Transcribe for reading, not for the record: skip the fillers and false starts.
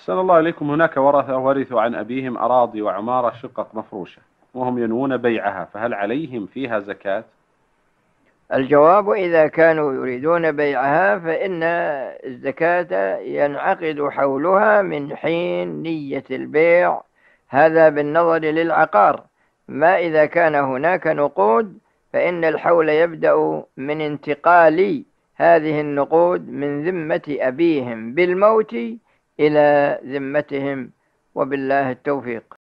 أحسن الله إليكم. هناك ورثة ورثوا عن أبيهم أراضي وعمارة شقق مفروشة وهم ينوون بيعها، فهل عليهم فيها زكاة؟ الجواب: إذا كانوا يريدون بيعها فإن الزكاة ينعقد حولها من حين نية البيع، هذا بالنظر للعقار. ما إذا كان هناك نقود فإن الحول يبدأ من انتقال هذه النقود من ذمة أبيهم بالموت إلى ذمتهم، وبالله التوفيق.